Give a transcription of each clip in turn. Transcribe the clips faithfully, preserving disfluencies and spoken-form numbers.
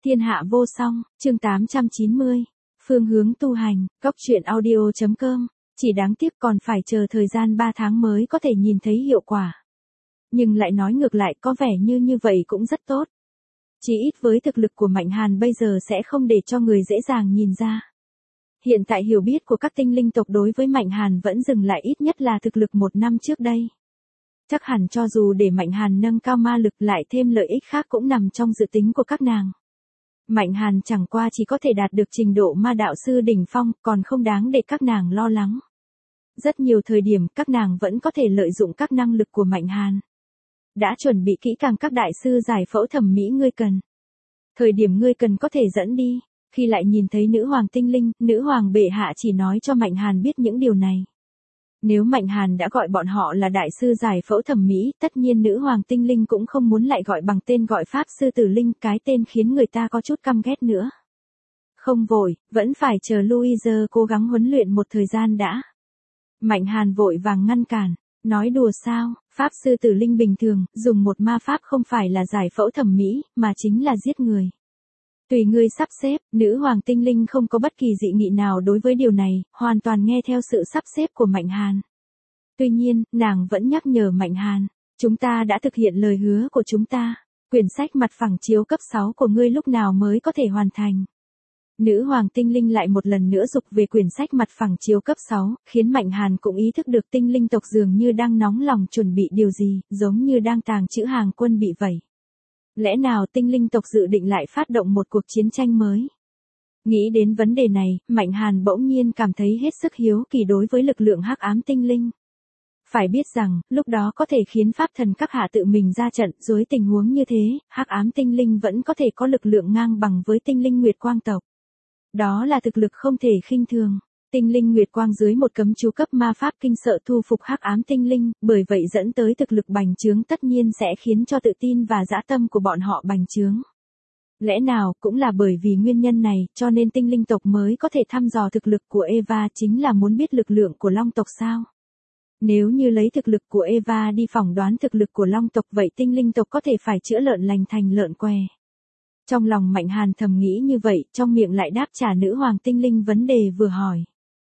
Thiên hạ vô song, chương tám trăm chín mươi. Phương hướng tu hành, góc truyện audio chấm com. Chỉ đáng tiếc còn phải chờ thời gian ba tháng mới có thể nhìn thấy hiệu quả. Nhưng lại nói ngược lại có vẻ như như vậy cũng rất tốt. Chỉ ít với thực lực của Mạnh Hàn bây giờ sẽ không để cho người dễ dàng nhìn ra. Hiện tại hiểu biết của các tinh linh tộc đối với Mạnh Hàn vẫn dừng lại ít nhất là thực lực một năm trước đây. Chắc hẳn cho dù để Mạnh Hàn nâng cao ma lực lại thêm lợi ích khác cũng nằm trong dự tính của các nàng. Mạnh Hàn chẳng qua chỉ có thể đạt được trình độ ma đạo sư đỉnh phong, còn không đáng để các nàng lo lắng. Rất nhiều thời điểm các nàng vẫn có thể lợi dụng các năng lực của Mạnh Hàn. Đã chuẩn bị kỹ càng các đại sư giải phẫu thẩm mỹ ngươi cần. Thời điểm ngươi cần có thể dẫn đi, khi lại nhìn thấy nữ hoàng tinh linh, nữ hoàng bệ hạ chỉ nói cho Mạnh Hàn biết những điều này. Nếu Mạnh Hàn đã gọi bọn họ là đại sư giải phẫu thẩm mỹ, tất nhiên nữ hoàng tinh linh cũng không muốn lại gọi bằng tên gọi pháp sư tử linh, cái tên khiến người ta có chút căm ghét nữa. Không vội, vẫn phải chờ Louise cố gắng huấn luyện một thời gian đã. Mạnh Hàn vội vàng ngăn cản, nói đùa sao, pháp sư tử linh bình thường, dùng một ma pháp không phải là giải phẫu thẩm mỹ, mà chính là giết người. Tùy ngươi sắp xếp, nữ hoàng tinh linh không có bất kỳ dị nghị nào đối với điều này, hoàn toàn nghe theo sự sắp xếp của Mạnh Hàn. Tuy nhiên, nàng vẫn nhắc nhở Mạnh Hàn, chúng ta đã thực hiện lời hứa của chúng ta, quyển sách mặt phẳng chiếu cấp sáu của ngươi lúc nào mới có thể hoàn thành. Nữ hoàng tinh linh lại một lần nữa dục về quyển sách mặt phẳng chiếu cấp sáu, khiến Mạnh Hàn cũng ý thức được tinh linh tộc dường như đang nóng lòng chuẩn bị điều gì, giống như đang tàng trữ hàng quân bị vậy. Lẽ nào tinh linh tộc dự định lại phát động một cuộc chiến tranh mới? Nghĩ đến vấn đề này, Mạnh Hàn bỗng nhiên cảm thấy hết sức hiếu kỳ đối với lực lượng hắc ám tinh linh. Phải biết rằng, lúc đó có thể khiến pháp thần các hạ tự mình ra trận, dưới tình huống như thế, hắc ám tinh linh vẫn có thể có lực lượng ngang bằng với tinh linh Nguyệt Quang tộc. Đó là thực lực không thể khinh thường. Tinh linh Nguyệt Quang dưới một cấm chú cấp ma pháp kinh sợ thu phục hắc ám tinh linh, bởi vậy dẫn tới thực lực bành trướng tất nhiên sẽ khiến cho tự tin và dã tâm của bọn họ bành trướng. Lẽ nào cũng là bởi vì nguyên nhân này, cho nên tinh linh tộc mới có thể thăm dò thực lực của Eva, chính là muốn biết lực lượng của long tộc sao? Nếu như lấy thực lực của Eva đi phỏng đoán thực lực của long tộc, vậy tinh linh tộc có thể phải chữa lợn lành thành lợn què. Trong lòng Mạnh Hàn thầm nghĩ như vậy, trong miệng lại đáp trả nữ hoàng tinh linh vấn đề vừa hỏi.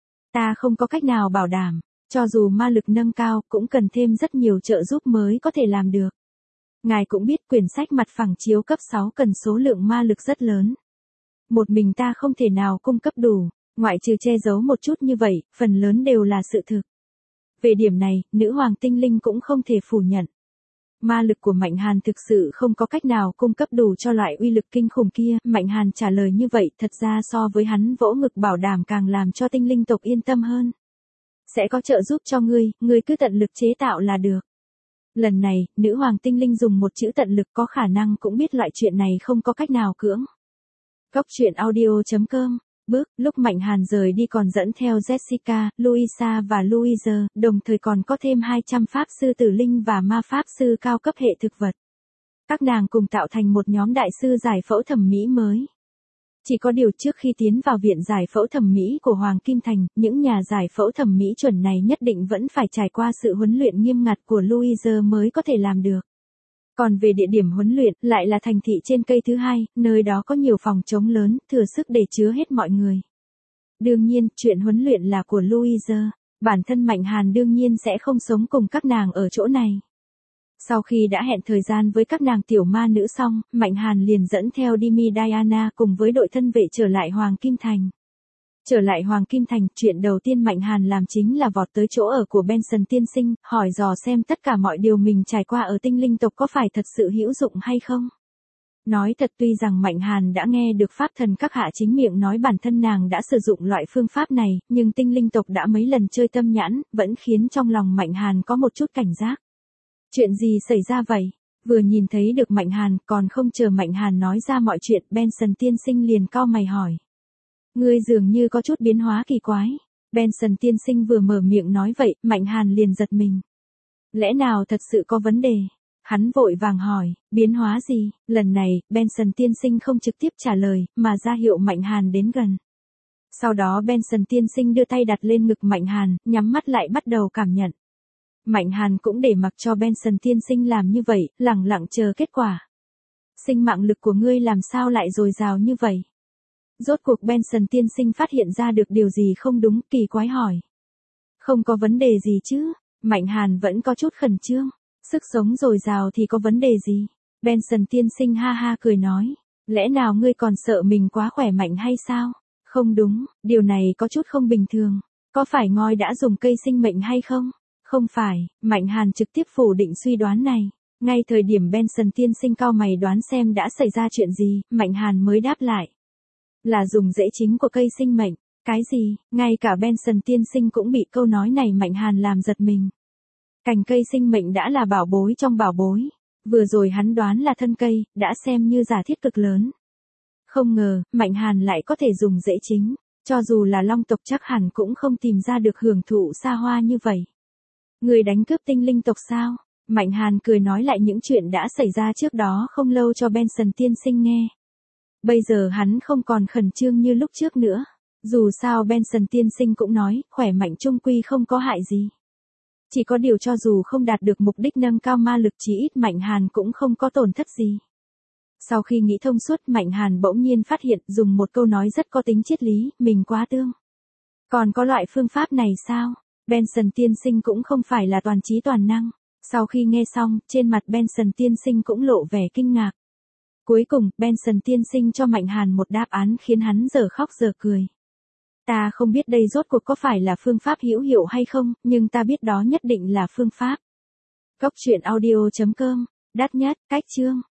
Ta không có cách nào bảo đảm, cho dù ma lực nâng cao cũng cần thêm rất nhiều trợ giúp mới có thể làm được. Ngài cũng biết quyển sách mặt phẳng chiếu cấp sáu cần số lượng ma lực rất lớn. Một mình ta không thể nào cung cấp đủ, ngoại trừ che giấu một chút như vậy, phần lớn đều là sự thực. Về điểm này, nữ hoàng tinh linh cũng không thể phủ nhận. Ma lực của Mạnh Hàn thực sự không có cách nào cung cấp đủ cho loại uy lực kinh khủng kia. Mạnh Hàn trả lời như vậy thật ra so với hắn vỗ ngực bảo đảm càng làm cho tinh linh tộc yên tâm hơn. Sẽ có trợ giúp cho ngươi, ngươi cứ tận lực chế tạo là được. Lần này, nữ hoàng tinh linh dùng một chữ tận lực, có khả năng cũng biết loại chuyện này không có cách nào cưỡng. Góc truyện audio chấm com. Bước, lúc Mạnh Hàn rời đi còn dẫn theo Jessica, Louisa và Louise, đồng thời còn có thêm hai trăm pháp sư tử linh và ma pháp sư cao cấp hệ thực vật. Các nàng cùng tạo thành một nhóm đại sư giải phẫu thẩm mỹ mới. Chỉ có điều trước khi tiến vào viện giải phẫu thẩm mỹ của Hoàng Kim Thành, những nhà giải phẫu thẩm mỹ chuẩn này nhất định vẫn phải trải qua sự huấn luyện nghiêm ngặt của Louise mới có thể làm được. Còn về địa điểm huấn luyện, lại là thành thị trên cây thứ hai, nơi đó có nhiều phòng trống lớn, thừa sức để chứa hết mọi người. Đương nhiên, chuyện huấn luyện là của Louise, bản thân Mạnh Hàn đương nhiên sẽ không sống cùng các nàng ở chỗ này. Sau khi đã hẹn thời gian với các nàng tiểu ma nữ xong, Mạnh Hàn liền dẫn theo Dimi Diana cùng với đội thân vệ trở lại Hoàng Kim Thành. Trở lại Hoàng Kim Thành, chuyện đầu tiên Mạnh Hàn làm chính là vọt tới chỗ ở của Benson tiên sinh, hỏi dò xem tất cả mọi điều mình trải qua ở tinh linh tộc có phải thật sự hữu dụng hay không. Nói thật, tuy rằng Mạnh Hàn đã nghe được pháp thần các hạ chính miệng nói bản thân nàng đã sử dụng loại phương pháp này, nhưng tinh linh tộc đã mấy lần chơi tâm nhãn, vẫn khiến trong lòng Mạnh Hàn có một chút cảnh giác. Chuyện gì xảy ra vậy? Vừa nhìn thấy được Mạnh Hàn, còn không chờ Mạnh Hàn nói ra mọi chuyện, Benson tiên sinh liền cau mày hỏi. Ngươi dường như có chút biến hóa kỳ quái. Benson tiên sinh vừa mở miệng nói vậy, Mạnh Hàn liền giật mình. Lẽ nào thật sự có vấn đề? Hắn vội vàng hỏi, biến hóa gì? Lần này, Benson tiên sinh không trực tiếp trả lời, mà ra hiệu Mạnh Hàn đến gần. Sau đó Benson tiên sinh đưa tay đặt lên ngực Mạnh Hàn, nhắm mắt lại bắt đầu cảm nhận. Mạnh Hàn cũng để mặc cho Benson tiên sinh làm như vậy, lặng lặng chờ kết quả. sinh mạng lực của ngươi làm sao lại dồi dào như vậy? Rốt cuộc Benson tiên sinh phát hiện ra được điều gì không đúng, kỳ quái hỏi. Không có vấn đề gì chứ, Mạnh Hàn vẫn có chút khẩn trương. Sức sống dồi dào thì có vấn đề gì? Benson tiên sinh ha ha cười nói. Lẽ nào ngươi còn sợ mình quá khỏe mạnh hay sao? Không đúng, điều này có chút không bình thường. Có phải ngôi đã dùng cây sinh mệnh hay không? Không phải, Mạnh Hàn trực tiếp phủ định suy đoán này. Ngay thời điểm Benson tiên sinh cau mày đoán xem đã xảy ra chuyện gì, Mạnh Hàn mới đáp lại. Là dùng rễ chính của cây sinh mệnh. Cái gì? Ngay cả Benson tiên sinh cũng bị câu nói này Mạnh Hàn làm giật mình. Cành cây sinh mệnh đã là bảo bối trong bảo bối. Vừa rồi hắn đoán là thân cây, đã xem như giả thiết cực lớn. Không ngờ, Mạnh Hàn lại có thể dùng rễ chính. Cho dù là long tộc chắc hẳn cũng không tìm ra được hưởng thụ xa hoa như vậy. Người đánh cướp tinh linh tộc sao? Mạnh Hàn cười nói lại những chuyện đã xảy ra trước đó không lâu cho Benson tiên sinh nghe. Bây giờ hắn không còn khẩn trương như lúc trước nữa. Dù sao Benson tiên sinh cũng nói, khỏe mạnh chung quy không có hại gì. Chỉ có điều cho dù không đạt được mục đích nâng cao ma lực chí ít Mạnh Hàn cũng không có tổn thất gì. Sau khi nghĩ thông suốt Mạnh Hàn bỗng nhiên phát hiện dùng một câu nói rất có tính triết lý, mình quá tương. Còn có loại phương pháp này sao? Benson tiên sinh cũng không phải là toàn trí toàn năng. Sau khi nghe xong, trên mặt Benson tiên sinh cũng lộ vẻ kinh ngạc. Cuối cùng, Benson tiên sinh cho Mạnh Hàn một đáp án khiến hắn giờ khóc giờ cười. Ta không biết đây rốt cuộc có phải là phương pháp hữu hiệu hay không, nhưng ta biết đó nhất định là phương pháp. Cốc truyện audio chấm com, đắt nhất, cách chương.